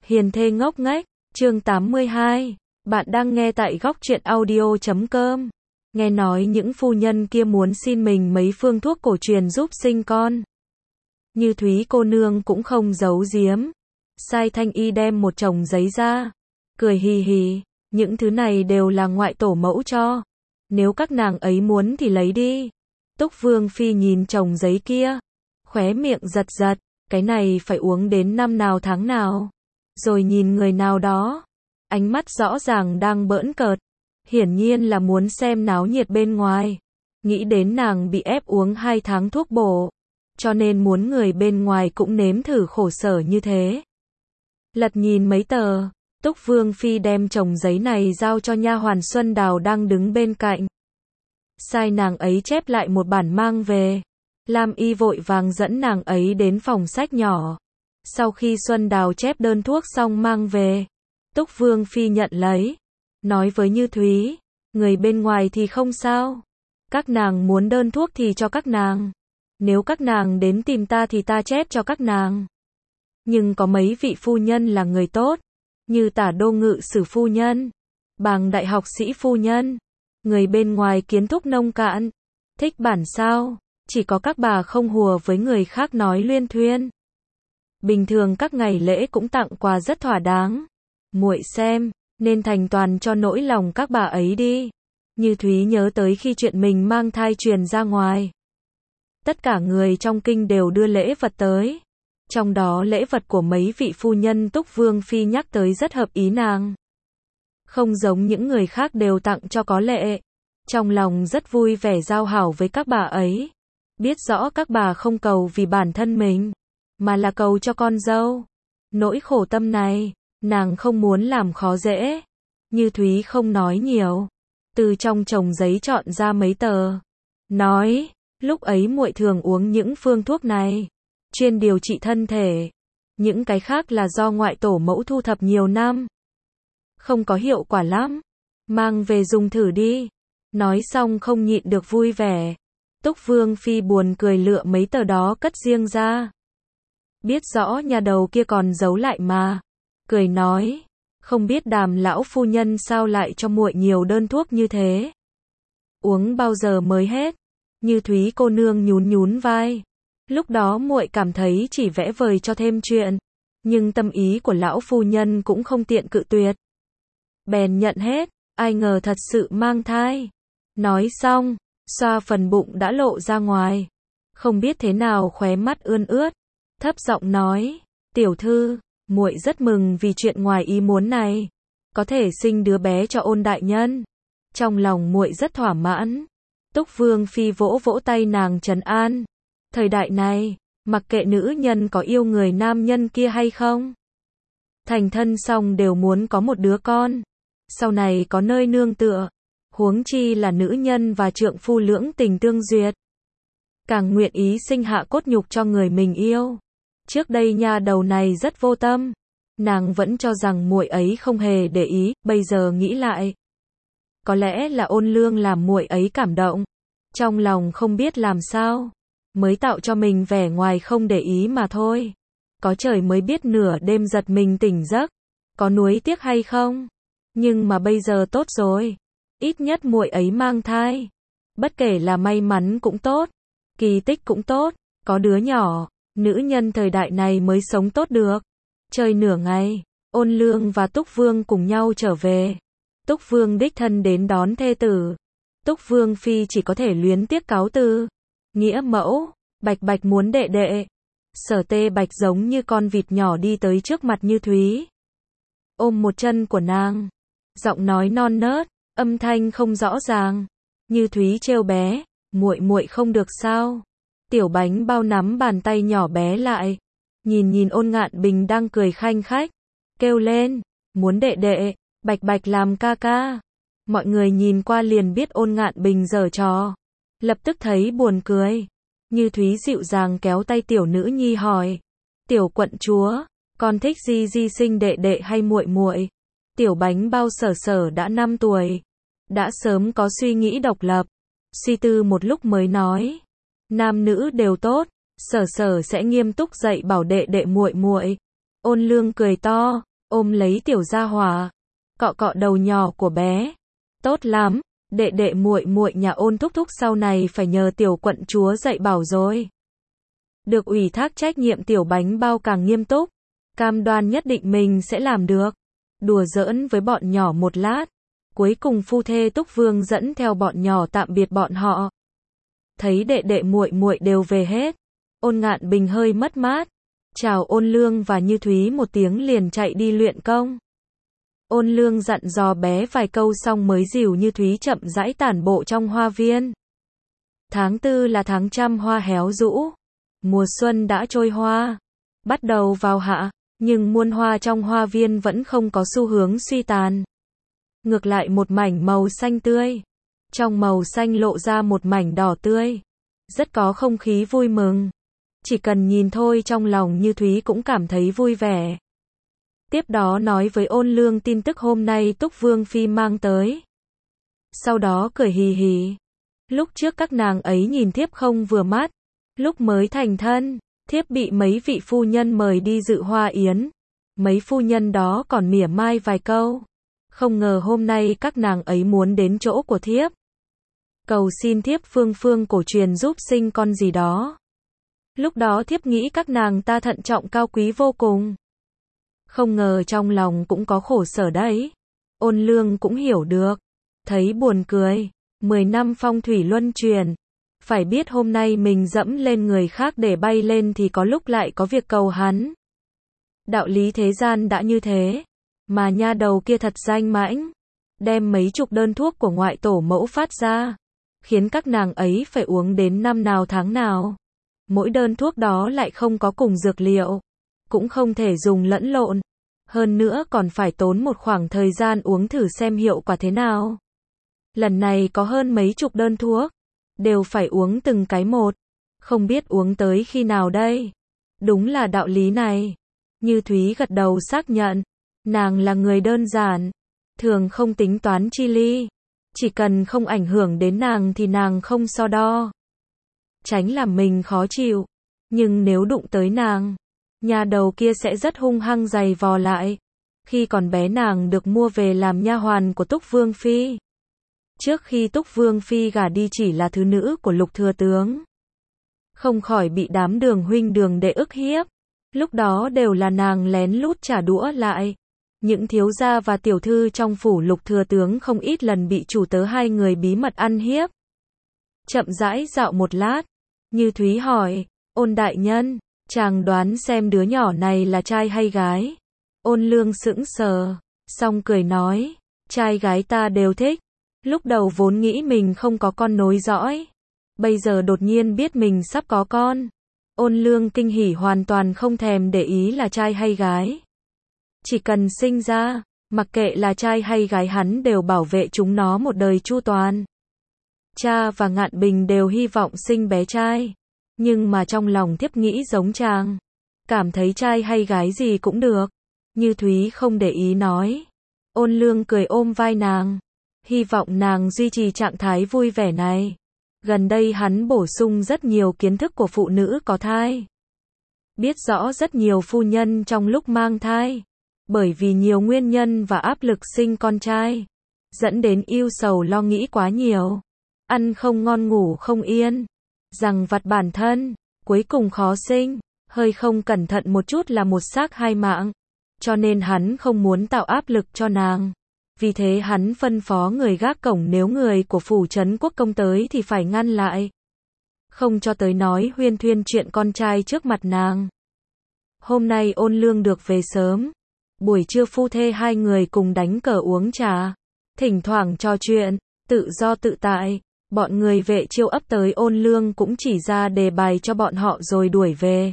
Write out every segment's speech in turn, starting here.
Hiền thê ngốc nghếch, chương 82. Bạn đang nghe tại góc truyện audio.com. Nghe nói những phu nhân kia muốn xin mình mấy phương thuốc cổ truyền giúp sinh con. Như Thúy cô nương cũng không giấu giếm. Sai Thanh Y đem một chồng giấy ra. Cười hì hì, những thứ này đều là ngoại tổ mẫu cho. Nếu các nàng ấy muốn thì lấy đi. Túc Vương Phi nhìn chồng giấy kia. Khóe miệng giật giật, cái này phải uống đến năm nào tháng nào. Rồi nhìn người nào đó, ánh mắt rõ ràng đang bỡn cợt, hiển nhiên là muốn xem náo nhiệt bên ngoài. Nghĩ đến nàng bị ép uống 2 tháng thuốc bổ, cho nên muốn người bên ngoài cũng nếm thử khổ sở như thế. Lật nhìn mấy tờ, Túc Vương Phi đem chồng giấy này giao cho nha hoàn Xuân Đào đang đứng bên cạnh. Sai nàng ấy chép lại một bản mang về. Lam Y vội vàng dẫn nàng ấy đến phòng sách nhỏ. Sau khi Xuân Đào chép đơn thuốc xong mang về, Túc Vương Phi nhận lấy, nói với Như Thúy, người bên ngoài thì không sao. Các nàng muốn đơn thuốc thì cho các nàng. Nếu các nàng đến tìm ta thì ta chép cho các nàng. Nhưng có mấy vị phu nhân là người tốt, như Tả Đô Ngự Sử phu nhân, Bàng Đại học sĩ phu nhân. Người bên ngoài kiến thức nông cạn, thích bản sao, chỉ có các bà không hùa với người khác nói luyên thuyên. Bình thường các ngày lễ cũng tặng quà rất thỏa đáng. Muội xem, nên thành toàn cho nỗi lòng các bà ấy đi. Như Thúy nhớ tới khi chuyện mình mang thai truyền ra ngoài. Tất cả người trong kinh đều đưa lễ vật tới. Trong đó lễ vật của mấy vị phu nhân Túc Vương Phi nhắc tới rất hợp ý nàng. Không giống những người khác đều tặng cho có lệ. Trong lòng rất vui vẻ giao hảo với các bà ấy. Biết rõ các bà không cầu vì bản thân mình, mà là cầu cho con dâu. Nỗi khổ tâm này, nàng không muốn làm khó dễ. Như Thúy không nói nhiều, từ trong chồng giấy chọn ra mấy tờ. Nói, lúc ấy muội thường uống những phương thuốc này, chuyên điều trị thân thể. Những cái khác là do ngoại tổ mẫu thu thập nhiều năm. Không có hiệu quả lắm. Mang về dùng thử đi. Nói xong không nhịn được vui vẻ. Túc Vương Phi buồn cười lựa mấy tờ đó cất riêng ra. Biết rõ nhà đầu kia còn giấu lại mà. Cười nói, không biết Đàm lão phu nhân sao lại cho muội nhiều đơn thuốc như thế. Uống bao giờ mới hết? Như Thúy cô nương nhún nhún vai. Lúc đó muội cảm thấy chỉ vẽ vời cho thêm chuyện. Nhưng tâm ý của lão phu nhân cũng không tiện cự tuyệt. Bèn nhận hết, ai ngờ thật sự mang thai. Nói xong, xoa phần bụng đã lộ ra ngoài. Không biết thế nào khóe mắt ươn ướt. Thấp giọng nói, tiểu thư, muội rất mừng vì chuyện ngoài ý muốn này. Có thể sinh đứa bé cho Ôn đại nhân. Trong lòng muội rất thỏa mãn. Túc Vương Phi vỗ vỗ tay nàng trấn an. Thời đại này, mặc kệ nữ nhân có yêu người nam nhân kia hay không, thành thân xong đều muốn có một đứa con. Sau này có nơi nương tựa. Huống chi là nữ nhân và trượng phu lưỡng tình tương duyệt. Càng nguyện ý sinh hạ cốt nhục cho người mình yêu. Trước đây nha đầu này rất vô tâm. Nàng vẫn cho rằng muội ấy không hề để ý, bây giờ nghĩ lại. Có lẽ là Ôn Lương làm muội ấy cảm động. Trong lòng không biết làm sao. Mới tạo cho mình vẻ ngoài không để ý mà thôi. Có trời mới biết nửa đêm giật mình tỉnh giấc. Có nuối tiếc hay không? Nhưng mà bây giờ tốt rồi. Ít nhất muội ấy mang thai. Bất kể là may mắn cũng tốt, kỳ tích cũng tốt, có đứa nhỏ, nữ nhân thời đại này mới sống tốt được. Chơi nửa ngày, Ôn Lương và Túc Vương cùng nhau trở về. Túc Vương đích thân đến đón thê tử. Túc Vương Phi chỉ có thể luyến tiếc cáo từ. Nghĩa mẫu, Bạch Bạch muốn đệ đệ. Sở Tê Bạch giống như con vịt nhỏ đi tới trước mặt Như Thúy. Ôm một chân của nàng. Giọng nói non nớt, âm thanh không rõ ràng. Như Thúy trêu bé, muội muội không được sao? Tiểu Bánh Bao nắm bàn tay nhỏ bé lại, nhìn Ôn Ngạn Bình đang cười khanh khách, kêu lên, muốn đệ đệ, Bạch Bạch làm ca ca. Mọi người nhìn qua liền biết Ôn Ngạn Bình giở trò, lập tức thấy buồn cười. Như Thúy dịu dàng kéo tay tiểu nữ nhi hỏi, tiểu quận chúa, con thích Di sinh đệ đệ hay muội muội? Tiểu Bánh Bao Sở Sở đã 5 tuổi, đã sớm có suy nghĩ độc lập. Suy tư một lúc mới nói, nam nữ đều tốt, Sở Sở sẽ nghiêm túc dạy bảo đệ đệ muội muội. Ôn Lương cười to, ôm lấy tiểu gia hỏa, cọ cọ đầu nhỏ của bé. Tốt lắm, đệ đệ muội muội nhà Ôn thúc thúc sau này phải nhờ tiểu quận chúa dạy bảo rồi. Được ủy thác trách nhiệm tiểu bánh bao càng nghiêm túc, cam đoan nhất định mình sẽ làm được. Đùa giỡn với bọn nhỏ một lát, cuối cùng phu thê Túc Vương dẫn theo bọn nhỏ tạm biệt bọn họ. Thấy đệ đệ muội muội đều về hết, Ôn Ngạn Bình hơi mất mát, chào Ôn Lương và Như Thúy một tiếng liền chạy đi luyện công. Ôn Lương dặn dò bé vài câu xong mới dìu Như Thúy chậm rãi tản bộ trong hoa viên. Tháng 4 là tháng trăm hoa héo rũ, mùa xuân đã trôi hoa, bắt đầu vào hạ, nhưng muôn hoa trong hoa viên vẫn không có xu hướng suy tàn. Ngược lại một mảnh màu xanh tươi, trong màu xanh lộ ra một mảnh đỏ tươi, rất có không khí vui mừng. Chỉ cần nhìn thôi trong lòng Như Thúy cũng cảm thấy vui vẻ. Tiếp đó nói với Ôn Lương tin tức hôm nay Túc Vương Phi mang tới. Sau đó cười hì hì. Lúc trước các nàng ấy nhìn thiếp không vừa mắt, lúc mới thành thân, thiếp bị mấy vị phu nhân mời đi dự hoa yến. Mấy phu nhân đó còn mỉa mai vài câu. Không ngờ hôm nay các nàng ấy muốn đến chỗ của thiếp. Cầu xin thiếp phương phương cổ truyền giúp sinh con gì đó. Lúc đó thiếp nghĩ các nàng ta thận trọng cao quý vô cùng. Không ngờ trong lòng cũng có khổ sở đấy. Ôn Lương cũng hiểu được. Thấy buồn cười. 10 năm phong thủy luân chuyển. Phải biết hôm nay mình dẫm lên người khác để bay lên thì có lúc lại có việc cầu hắn. Đạo lý thế gian đã như thế. Mà nha đầu kia thật danh mãnh. Đem mấy chục đơn thuốc của ngoại tổ mẫu phát ra. Khiến các nàng ấy phải uống đến năm nào tháng nào. Mỗi đơn thuốc đó lại không có cùng dược liệu. Cũng không thể dùng lẫn lộn. Hơn nữa còn phải tốn một khoảng thời gian uống thử xem hiệu quả thế nào. Lần này có hơn mấy chục đơn thuốc. Đều phải uống từng cái một. Không biết uống tới khi nào đây. Đúng là đạo lý này. Như Thúy gật đầu xác nhận. Nàng là người đơn giản. Thường không tính toán chi ly. Chỉ cần không ảnh hưởng đến nàng thì nàng không so đo. Tránh làm mình khó chịu. Nhưng nếu đụng tới nàng, nhà đầu kia sẽ rất hung hăng giày vò lại. Khi còn bé nàng được mua về làm nha hoàn của Túc Vương Phi. Trước khi Túc Vương Phi gả đi chỉ là thứ nữ của Lục Thừa Tướng. Không khỏi bị đám đường huynh đường đệ ức hiếp. Lúc đó đều là nàng lén lút trả đũa lại. Những thiếu gia và tiểu thư trong phủ Lục Thừa Tướng không ít lần bị chủ tớ hai người bí mật ăn hiếp. Chậm rãi dạo một lát, Như Thúy hỏi, Ôn đại nhân, chàng đoán xem đứa nhỏ này là trai hay gái? Ôn Lương sững sờ, xong cười nói, trai gái ta đều thích. Lúc đầu vốn nghĩ mình không có con nối dõi. Bây giờ đột nhiên biết mình sắp có con. Ôn Lương kinh hỉ hoàn toàn không thèm để ý là trai hay gái. Chỉ cần sinh ra, mặc kệ là trai hay gái hắn đều bảo vệ chúng nó một đời chu toàn. Cha và Ngạn Bình đều hy vọng sinh bé trai. Nhưng mà trong lòng thiếp nghĩ giống chàng. Cảm thấy trai hay gái gì cũng được. Như Thúy không để ý nói. Ôn Lương cười ôm vai nàng. Hy vọng nàng duy trì trạng thái vui vẻ này. Gần đây hắn bổ sung rất nhiều kiến thức của phụ nữ có thai. Biết rõ rất nhiều phu nhân trong lúc mang thai. Bởi vì nhiều nguyên nhân và áp lực sinh con trai. Dẫn đến ưu sầu lo nghĩ quá nhiều. Ăn không ngon ngủ không yên. Rằng vặt bản thân. Cuối cùng khó sinh. Hơi không cẩn thận một chút là một xác hai mạng. Cho nên hắn không muốn tạo áp lực cho nàng. Vì thế hắn phân phó người gác cổng nếu người của phủ trấn quốc công tới thì phải ngăn lại. Không cho tới nói huyên thuyên chuyện con trai trước mặt nàng. Hôm nay Ôn Lương được về sớm. Buổi trưa phu thê hai người cùng đánh cờ uống trà. Thỉnh thoảng trò chuyện, tự do tự tại. Bọn người vệ chiêu ấp tới Ôn Lương cũng chỉ ra đề bài cho bọn họ rồi đuổi về.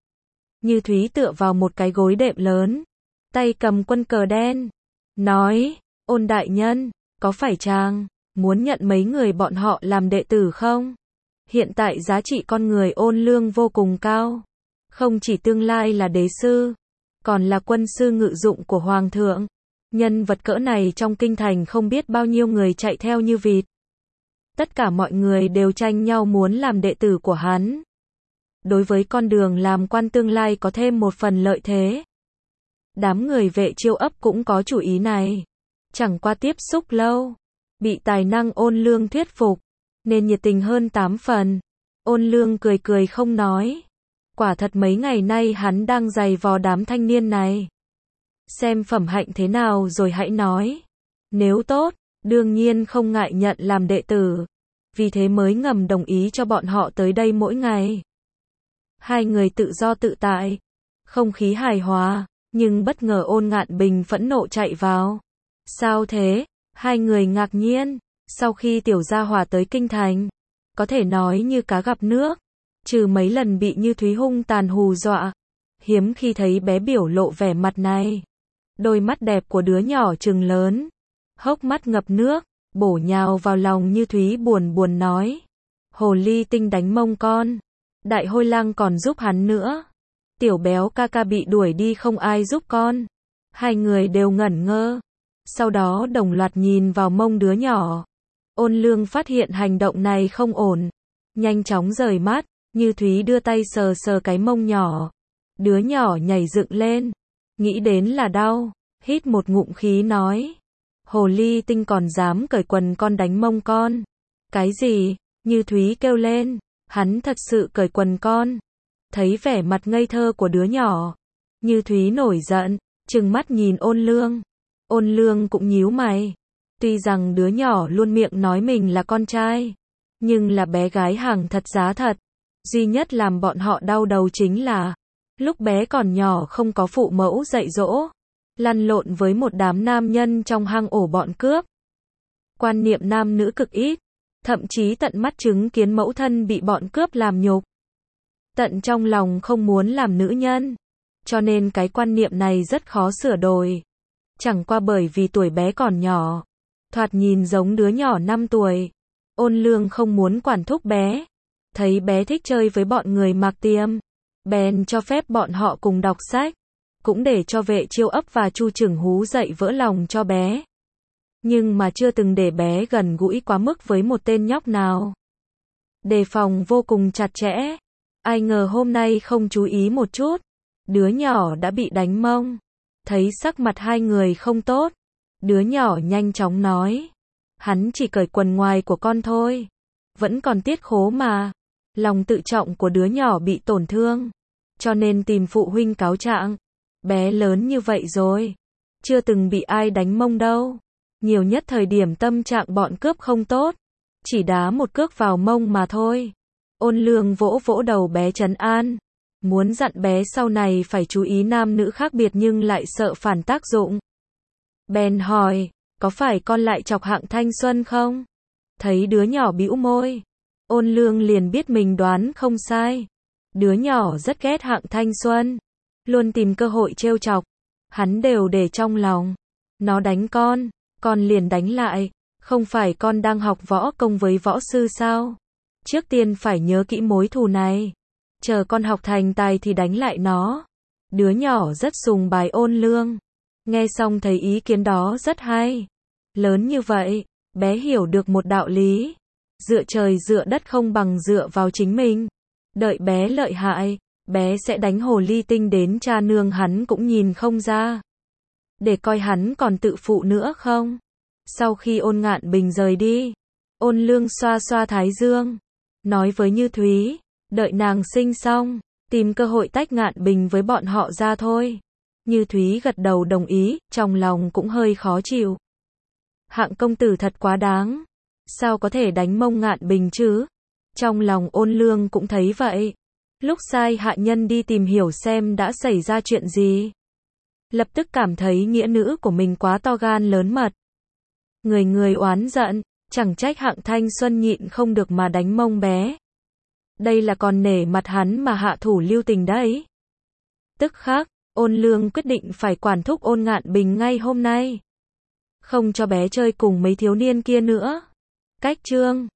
Như Thúy tựa vào một cái gối đệm lớn. Tay cầm quân cờ đen. Nói, Ôn đại nhân, có phải chàng muốn nhận mấy người bọn họ làm đệ tử không? Hiện tại giá trị con người Ôn Lương vô cùng cao. Không chỉ tương lai là đế sư, còn là quân sư ngự dụng của Hoàng thượng. Nhân vật cỡ này trong kinh thành không biết bao nhiêu người chạy theo như vịt. Tất cả mọi người đều tranh nhau muốn làm đệ tử của hắn. Đối với con đường làm quan tương lai có thêm một phần lợi thế. Đám người Vệ Chiêu ấp cũng có chủ ý này. Chẳng qua tiếp xúc lâu, bị tài năng Ôn Lương thuyết phục, nên nhiệt tình hơn 8 phần. Ôn Lương cười cười không nói. Quả thật mấy ngày nay hắn đang giày vò đám thanh niên này. Xem phẩm hạnh thế nào rồi hãy nói. Nếu tốt, đương nhiên không ngại nhận làm đệ tử. Vì thế mới ngầm đồng ý cho bọn họ tới đây mỗi ngày. Hai người tự do tự tại, không khí hài hòa, nhưng bất ngờ Ôn Ngạn Bình phẫn nộ chạy vào. Sao thế? Hai người ngạc nhiên. Sau khi Tiểu Gia Hòa tới kinh thành, có thể nói như cá gặp nước, trừ mấy lần bị Như Thúy hung tàn hù dọa, hiếm khi thấy bé biểu lộ vẻ mặt này. Đôi mắt đẹp của đứa nhỏ trừng lớn, hốc mắt ngập nước, bổ nhào vào lòng Như Thúy buồn buồn nói. Hồ ly tinh đánh mông con, đại hôi lang còn giúp hắn nữa. Tiểu béo ca ca bị đuổi đi không ai giúp con. Hai người đều ngẩn ngơ, sau đó đồng loạt nhìn vào mông đứa nhỏ. Ôn Lương phát hiện hành động này không ổn, nhanh chóng rời mắt. Như Thúy đưa tay sờ sờ cái mông nhỏ. Đứa nhỏ nhảy dựng lên, nghĩ đến là đau, hít một ngụm khí nói. Hồ ly tinh còn dám cởi quần con đánh mông con. Cái gì? Như Thúy kêu lên, hắn thật sự cởi quần con. Thấy vẻ mặt ngây thơ của đứa nhỏ, Như Thúy nổi giận, trừng mắt nhìn Ôn Lương. Ôn Lương cũng nhíu mày. Tuy rằng đứa nhỏ luôn miệng nói mình là con trai, nhưng là bé gái hàng thật giá thật. Duy nhất làm bọn họ đau đầu chính là, lúc bé còn nhỏ không có phụ mẫu dạy dỗ, lăn lộn với một đám nam nhân trong hang ổ bọn cướp. Quan niệm nam nữ cực ít, thậm chí tận mắt chứng kiến mẫu thân bị bọn cướp làm nhục. Tận trong lòng không muốn làm nữ nhân, cho nên cái quan niệm này rất khó sửa đổi. Chẳng qua bởi vì tuổi bé còn nhỏ, thoạt nhìn giống đứa nhỏ 5 tuổi. Ôn Lương không muốn quản thúc bé. Thấy bé thích chơi với bọn người Mạc Tiêm, bèn cho phép bọn họ cùng đọc sách, cũng để cho Vệ Chiêu ấp và Chu Trừng Hú dạy vỡ lòng cho bé. Nhưng mà chưa từng để bé gần gũi quá mức với một tên nhóc nào. Đề phòng vô cùng chặt chẽ. Ai ngờ hôm nay không chú ý một chút, đứa nhỏ đã bị đánh mông. Thấy sắc mặt hai người không tốt, đứa nhỏ nhanh chóng nói. Hắn chỉ cởi quần ngoài của con thôi. Vẫn còn tiết khố mà. Lòng tự trọng của đứa nhỏ bị tổn thương, cho nên tìm phụ huynh cáo trạng. Bé lớn như vậy rồi, chưa từng bị ai đánh mông đâu. Nhiều nhất thời điểm tâm trạng bọn cướp không tốt, chỉ đá một cước vào mông mà thôi. Ôn Lương vỗ vỗ đầu bé trấn an, muốn dặn bé sau này phải chú ý nam nữ khác biệt nhưng lại sợ phản tác dụng. Bèn hỏi, có phải con lại chọc Hạng Thanh Xuân không? Thấy đứa nhỏ bĩu môi, Ôn Lương liền biết mình đoán không sai. Đứa nhỏ rất ghét Hạng Thanh Xuân, luôn tìm cơ hội trêu chọc. Hắn đều để trong lòng. Nó đánh con liền đánh lại. Không phải con đang học võ công với võ sư sao? Trước tiên phải nhớ kỹ mối thù này. Chờ con học thành tài thì đánh lại nó. Đứa nhỏ rất sùng bái Ôn Lương. Nghe xong thấy ý kiến đó rất hay. Lớn như vậy, bé hiểu được một đạo lý. Dựa trời dựa đất không bằng dựa vào chính mình. Đợi bé lợi hại, bé sẽ đánh hồ ly tinh đến cha nương hắn cũng nhìn không ra. Để coi hắn còn tự phụ nữa không. Sau khi Ôn Ngạn Bình rời đi, Ôn Lương xoa xoa thái dương, nói với Như Thúy, đợi nàng sinh xong, tìm cơ hội tách Ngạn Bình với bọn họ ra thôi. Như Thúy gật đầu đồng ý, trong lòng cũng hơi khó chịu. Hạng công tử thật quá đáng. Sao có thể đánh mông Ngạn Bình chứ? Trong lòng Ôn Lương cũng thấy vậy. Lúc sai hạ nhân đi tìm hiểu xem đã xảy ra chuyện gì, lập tức cảm thấy nghĩa nữ của mình quá to gan lớn mật. Người người oán giận, chẳng trách Hạng Thanh Xuân nhịn không được mà đánh mông bé. Đây là còn nể mặt hắn mà hạ thủ lưu tình đấy. Tức khắc, Ôn Lương quyết định phải quản thúc Ôn Ngạn Bình ngay hôm nay. Không cho bé chơi cùng mấy thiếu niên kia nữa. Cách chương